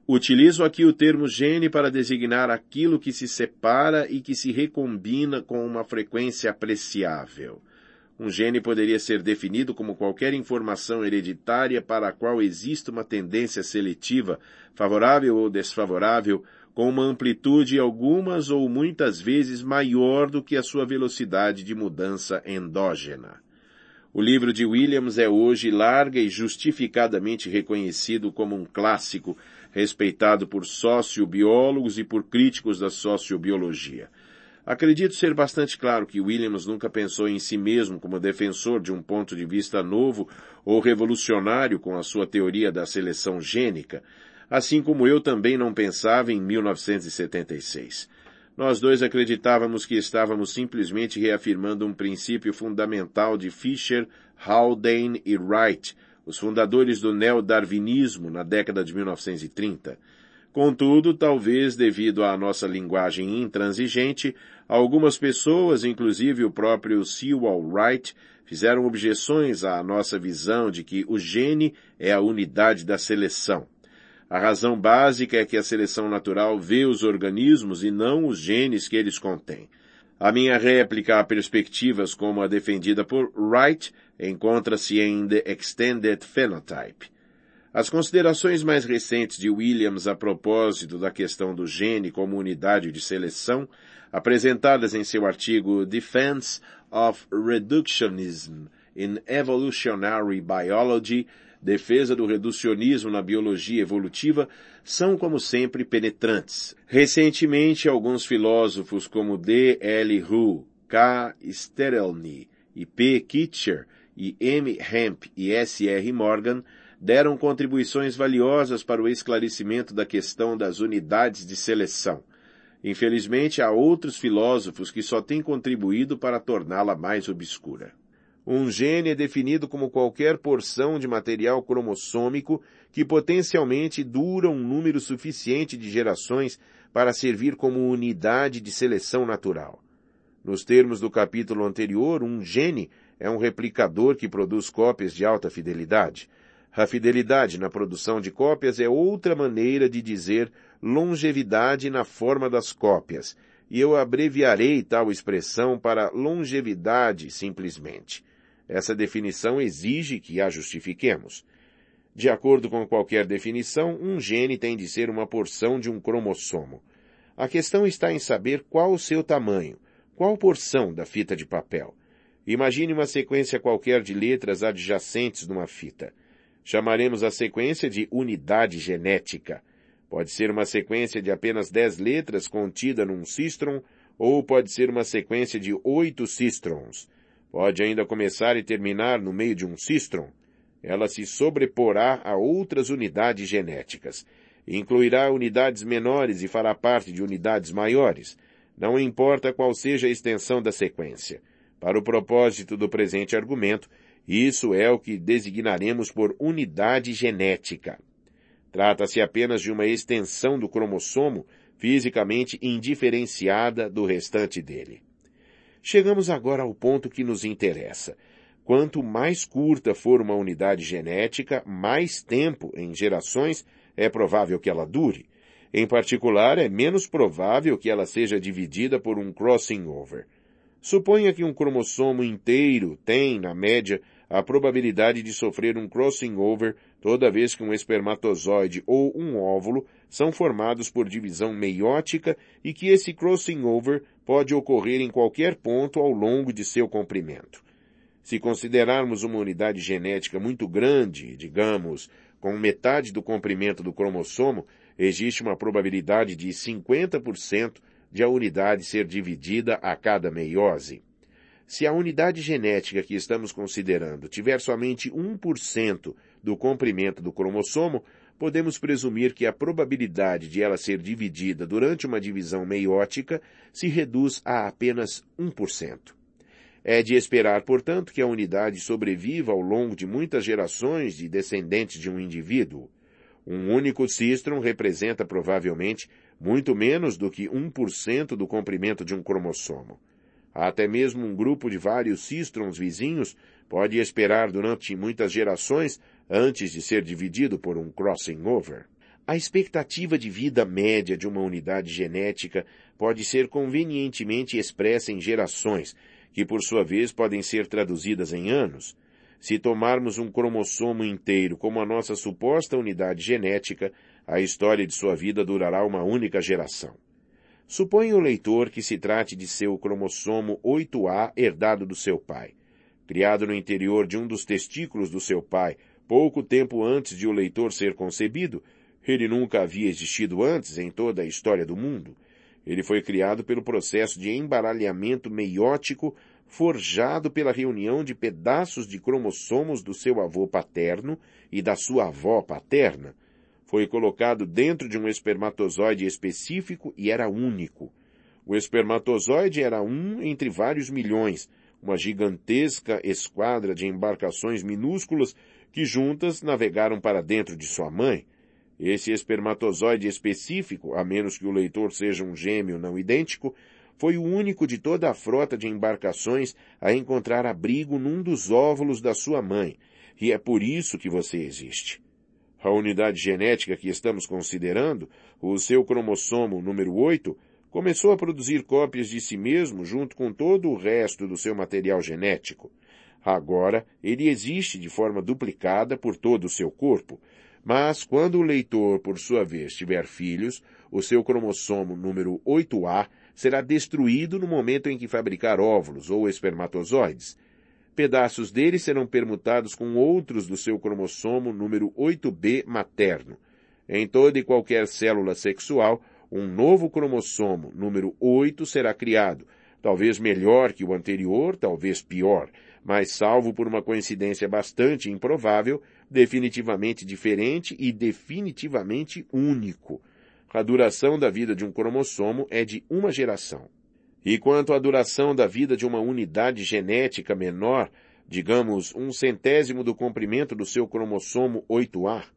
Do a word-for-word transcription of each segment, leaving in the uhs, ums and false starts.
Utilizo aqui o termo gene para designar aquilo que se separa e que se recombina com uma frequência apreciável. Um gene poderia ser definido como qualquer informação hereditária para a qual existe uma tendência seletiva, favorável ou desfavorável, com uma amplitude algumas ou muitas vezes maior do que a sua velocidade de mudança endógena. O livro de Williams é hoje larga e justificadamente reconhecido como um clássico, respeitado por sociobiólogos e por críticos da sociobiologia. Acredito ser bastante claro que Williams nunca pensou em si mesmo como defensor de um ponto de vista novo ou revolucionário com a sua teoria da seleção gênica, assim como eu também não pensava em mil novecentos e setenta e seis. Nós dois acreditávamos que estávamos simplesmente reafirmando um princípio fundamental de Fisher, Haldane e Wright, os fundadores do neodarwinismo na década de mil novecentos e trinta. Contudo, talvez devido à nossa linguagem intransigente, algumas pessoas, inclusive o próprio Sewall Wright, fizeram objeções à nossa visão de que o gene é a unidade da seleção. A razão básica é que a seleção natural vê os organismos e não os genes que eles contêm. A minha réplica a perspectivas como a defendida por Wright encontra-se em The Extended Phenotype. As considerações mais recentes de Williams a propósito da questão do gene como unidade de seleção, apresentadas em seu artigo Defense of Reductionism in Evolutionary Biology, Defesa do Reducionismo na Biologia Evolutiva, são, como sempre, penetrantes. Recentemente, alguns filósofos como D. L. Hu, K. Sterelny e P. Kitcher e M. Hemp e S. R. Morgan deram contribuições valiosas para o esclarecimento da questão das unidades de seleção. Infelizmente, há outros filósofos que só têm contribuído para torná-la mais obscura. Um gene é definido como qualquer porção de material cromossômico que potencialmente dura um número suficiente de gerações para servir como unidade de seleção natural. Nos termos do capítulo anterior, um gene é um replicador que produz cópias de alta fidelidade. A fidelidade na produção de cópias é outra maneira de dizer longevidade na forma das cópias, e eu abreviarei tal expressão para longevidade simplesmente. Essa definição exige que a justifiquemos. De acordo com qualquer definição, um gene tem de ser uma porção de um cromossomo. A questão está em saber qual o seu tamanho, qual porção da fita de papel. Imagine uma sequência qualquer de letras adjacentes numa fita. Chamaremos a sequência de unidade genética. Pode ser uma sequência de apenas dez letras contida num cistron, ou pode ser uma sequência de oito cistrons. Pode ainda começar e terminar no meio de um cistron. Ela se sobreporá a outras unidades genéticas. Incluirá unidades menores e fará parte de unidades maiores. Não importa qual seja a extensão da sequência. Para o propósito do presente argumento, isso é o que designaremos por unidade genética. Trata-se apenas de uma extensão do cromossomo fisicamente indiferenciada do restante dele. Chegamos agora ao ponto que nos interessa. Quanto mais curta for uma unidade genética, mais tempo, em gerações, é provável que ela dure. Em particular, é menos provável que ela seja dividida por um crossing over. Suponha que um cromossomo inteiro tem, na média, a probabilidade de sofrer um crossing over toda vez que um espermatozoide ou um óvulo são formados por divisão meiótica e que esse crossing over pode ocorrer em qualquer ponto ao longo de seu comprimento. Se considerarmos uma unidade genética muito grande, digamos, com metade do comprimento do cromossomo, existe uma probabilidade de cinquenta por cento de a unidade ser dividida a cada meiose. Se a unidade genética que estamos considerando tiver somente um por cento do comprimento do cromossomo, podemos presumir que a probabilidade de ela ser dividida durante uma divisão meiótica se reduz a apenas um por cento. É de esperar, portanto, que a unidade sobreviva ao longo de muitas gerações de descendentes de um indivíduo. Um único cistron representa provavelmente muito menos do que um por cento do comprimento de um cromossomo. Até mesmo um grupo de vários cistrons vizinhos pode esperar durante muitas gerações antes de ser dividido por um crossing over. A expectativa de vida média de uma unidade genética pode ser convenientemente expressa em gerações, que por sua vez podem ser traduzidas em anos. Se tomarmos um cromossomo inteiro como a nossa suposta unidade genética, a história de sua vida durará uma única geração. Suponha o leitor que se trate de seu cromossomo oito A herdado do seu pai. Criado no interior de um dos testículos do seu pai, pouco tempo antes de o leitor ser concebido, ele nunca havia existido antes em toda a história do mundo. Ele foi criado pelo processo de embaralhamento meiótico forjado pela reunião de pedaços de cromossomos do seu avô paterno e da sua avó paterna. Foi colocado dentro de um espermatozoide específico e era único. O espermatozoide era um entre vários milhões, uma gigantesca esquadra de embarcações minúsculas que juntas navegaram para dentro de sua mãe. Esse espermatozoide específico, a menos que o leitor seja um gêmeo não idêntico, foi o único de toda a frota de embarcações a encontrar abrigo num dos óvulos da sua mãe, e é por isso que você existe. A unidade genética que estamos considerando, o seu cromossomo número oito, começou a produzir cópias de si mesmo junto com todo o resto do seu material genético. Agora, ele existe de forma duplicada por todo o seu corpo, mas quando o leitor, por sua vez, tiver filhos, o seu cromossomo número oito A será destruído no momento em que fabricar óvulos ou espermatozoides. Pedaços dele serão permutados com outros do seu cromossomo número oito B materno. Em toda e qualquer célula sexual, um novo cromossomo número oito será criado, talvez melhor que o anterior, talvez pior, mas salvo por uma coincidência bastante improvável, definitivamente diferente e definitivamente único. A duração da vida de um cromossomo é de uma geração. E quanto à duração da vida de uma unidade genética menor, digamos um centésimo do comprimento do seu cromossomo oito A,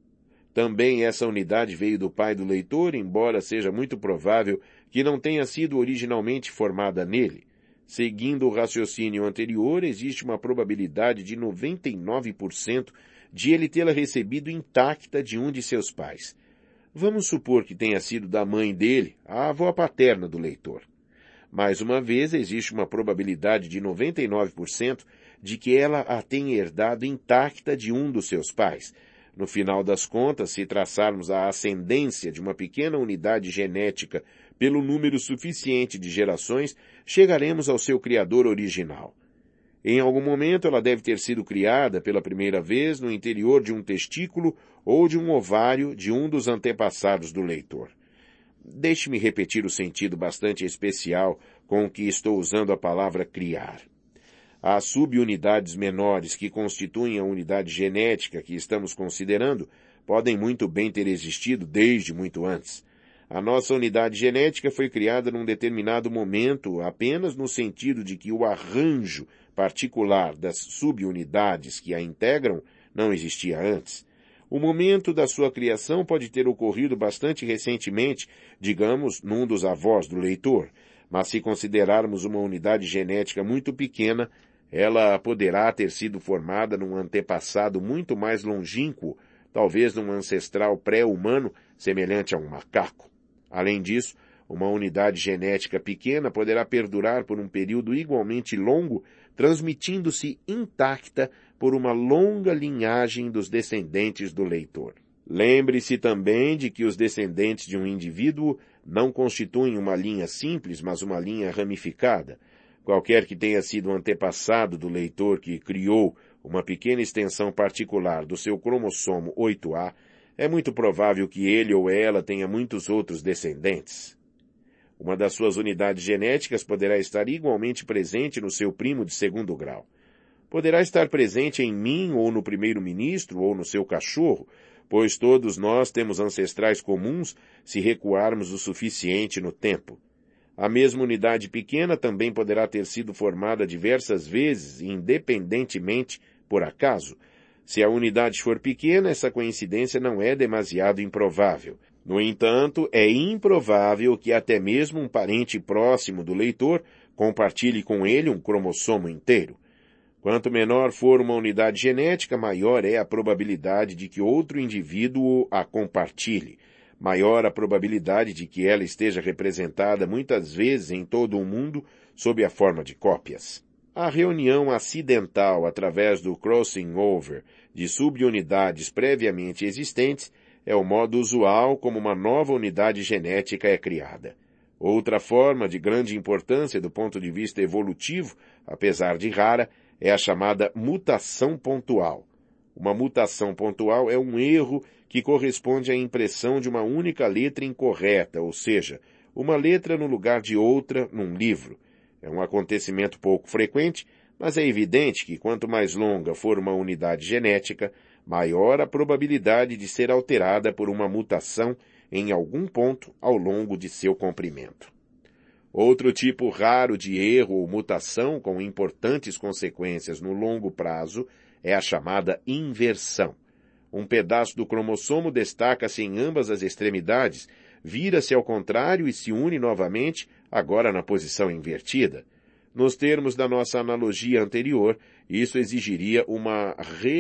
também essa unidade veio do pai do leitor, embora seja muito provável que não tenha sido originalmente formada nele. Seguindo o raciocínio anterior, existe uma probabilidade de noventa e nove por cento de ele tê-la recebido intacta de um de seus pais. Vamos supor que tenha sido da mãe dele, a avó paterna do leitor. Mais uma vez, existe uma probabilidade de noventa e nove por cento de que ela a tenha herdado intacta de um dos seus pais. No final das contas, se traçarmos a ascendência de uma pequena unidade genética pelo número suficiente de gerações, chegaremos ao seu criador original. Em algum momento ela deve ter sido criada pela primeira vez no interior de um testículo ou de um ovário de um dos antepassados do leitor. Deixe-me repetir o sentido bastante especial com que estou usando a palavra criar. As subunidades menores que constituem a unidade genética que estamos considerando podem muito bem ter existido desde muito antes. A nossa unidade genética foi criada num determinado momento apenas no sentido de que o arranjo particular das subunidades que a integram não existia antes. O momento da sua criação pode ter ocorrido bastante recentemente, digamos, num dos avós do leitor, mas se considerarmos uma unidade genética muito pequena, ela poderá ter sido formada num antepassado muito mais longínquo, talvez num ancestral pré-humano semelhante a um macaco. Além disso, uma unidade genética pequena poderá perdurar por um período igualmente longo, transmitindo-se intacta por uma longa linhagem dos descendentes do leitor. Lembre-se também de que os descendentes de um indivíduo não constituem uma linha simples, mas uma linha ramificada. Qualquer que tenha sido o antepassado do leitor que criou uma pequena extensão particular do seu cromossomo oito A, é muito provável que ele ou ela tenha muitos outros descendentes. Uma das suas unidades genéticas poderá estar igualmente presente no seu primo de segundo grau. Poderá estar presente em mim ou no primeiro-ministro ou no seu cachorro, pois todos nós temos ancestrais comuns se recuarmos o suficiente no tempo. A mesma unidade pequena também poderá ter sido formada diversas vezes, independentemente, por acaso. Se a unidade for pequena, essa coincidência não é demasiado improvável. No entanto, é improvável que até mesmo um parente próximo do leitor compartilhe com ele um cromossomo inteiro. Quanto menor for uma unidade genética, maior é a probabilidade de que outro indivíduo a compartilhe, maior a probabilidade de que ela esteja representada muitas vezes em todo o mundo sob a forma de cópias. A reunião acidental através do crossing over de subunidades previamente existentes é o modo usual como uma nova unidade genética é criada. Outra forma de grande importância do ponto de vista evolutivo, apesar de rara, é a chamada mutação pontual. Uma mutação pontual é um erro que corresponde à impressão de uma única letra incorreta, ou seja, uma letra no lugar de outra num livro. É um acontecimento pouco frequente, mas é evidente que quanto mais longa for uma unidade genética, maior a probabilidade de ser alterada por uma mutação em algum ponto ao longo de seu comprimento. Outro tipo raro de erro ou mutação com importantes consequências no longo prazo é a chamada inversão. Um pedaço do cromossomo destaca-se em ambas as extremidades, vira-se ao contrário e se une novamente, agora na posição invertida. Nos termos da nossa analogia anterior, isso exigiria uma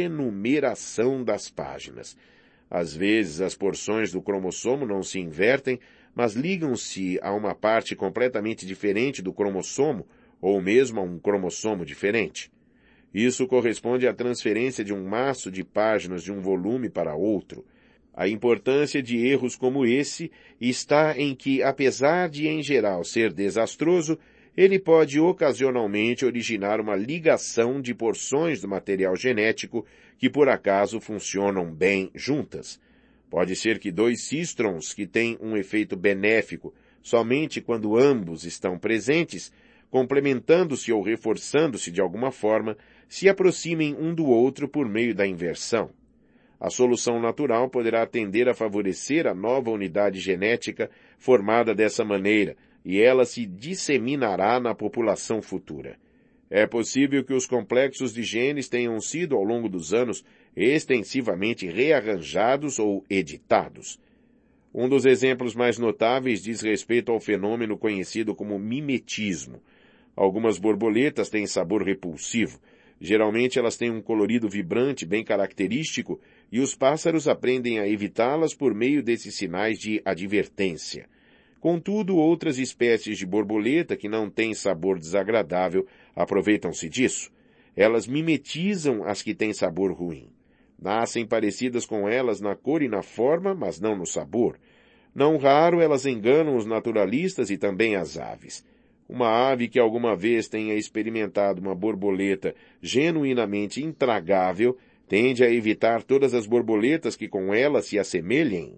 renumeração das páginas. Às vezes, as porções do cromossomo não se invertem, mas ligam-se a uma parte completamente diferente do cromossomo, ou mesmo a um cromossomo diferente. Isso corresponde à transferência de um maço de páginas de um volume para outro. A importância de erros como esse está em que, apesar de em geral ser desastroso, ele pode ocasionalmente originar uma ligação de porções do material genético que por acaso funcionam bem juntas. Pode ser que dois cístrons que têm um efeito benéfico somente quando ambos estão presentes, complementando-se ou reforçando-se de alguma forma, se aproximem um do outro por meio da inversão. A solução natural poderá tender a favorecer a nova unidade genética formada dessa maneira, e ela se disseminará na população futura. É possível que os complexos de genes tenham sido, ao longo dos anos, extensivamente rearranjados ou editados. Um dos exemplos mais notáveis diz respeito ao fenômeno conhecido como mimetismo. Algumas borboletas têm sabor repulsivo. Geralmente elas têm um colorido vibrante bem característico e os pássaros aprendem a evitá-las por meio desses sinais de advertência. Contudo, outras espécies de borboleta que não têm sabor desagradável aproveitam-se disso. Elas mimetizam as que têm sabor ruim. Nascem parecidas com elas na cor e na forma, mas não no sabor. Não raro elas enganam os naturalistas e também as aves. Uma ave que alguma vez tenha experimentado uma borboleta genuinamente intragável tende a evitar todas as borboletas que com ela se assemelhem,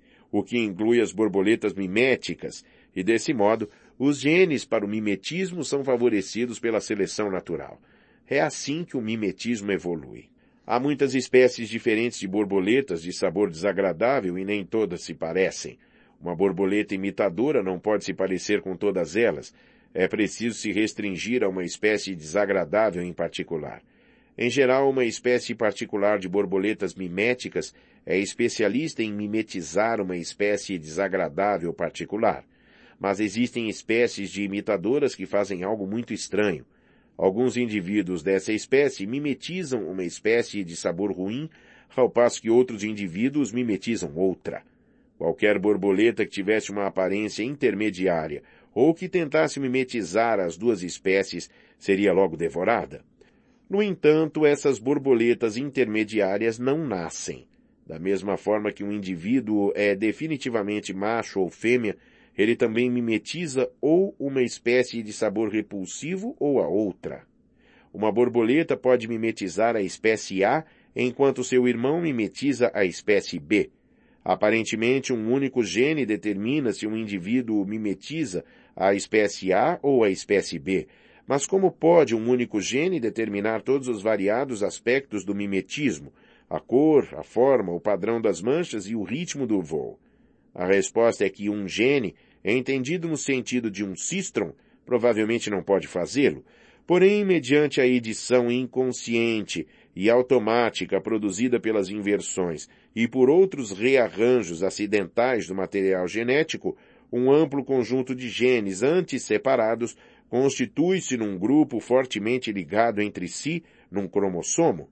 o que inclui as borboletas miméticas, e desse modo, os genes para o mimetismo são favorecidos pela seleção natural. É assim que o mimetismo evolui. Há muitas espécies diferentes de borboletas de sabor desagradável e nem todas se parecem. Uma borboleta imitadora não pode se parecer com todas elas. É preciso se restringir a uma espécie desagradável em particular. Em geral, uma espécie particular de borboletas miméticas é especialista em mimetizar uma espécie desagradável particular. Mas existem espécies de imitadoras que fazem algo muito estranho. Alguns indivíduos dessa espécie mimetizam uma espécie de sabor ruim, ao passo que outros indivíduos mimetizam outra. Qualquer borboleta que tivesse uma aparência intermediária ou que tentasse mimetizar as duas espécies seria logo devorada. No entanto, essas borboletas intermediárias não nascem. Da mesma forma que um indivíduo é definitivamente macho ou fêmea, ele também mimetiza ou uma espécie de sabor repulsivo ou a outra. Uma borboleta pode mimetizar a espécie A, enquanto seu irmão mimetiza a espécie B. Aparentemente, um único gene determina se um indivíduo mimetiza a espécie A ou a espécie B. Mas como pode um único gene determinar todos os variados aspectos do mimetismo, a cor, a forma, o padrão das manchas e o ritmo do voo? A resposta é que um gene, entendido no sentido de um cístron, provavelmente não pode fazê-lo, porém, mediante a edição inconsciente e automática produzida pelas inversões e por outros rearranjos acidentais do material genético, um amplo conjunto de genes antes separados constitui-se num grupo fortemente ligado entre si, num cromossomo,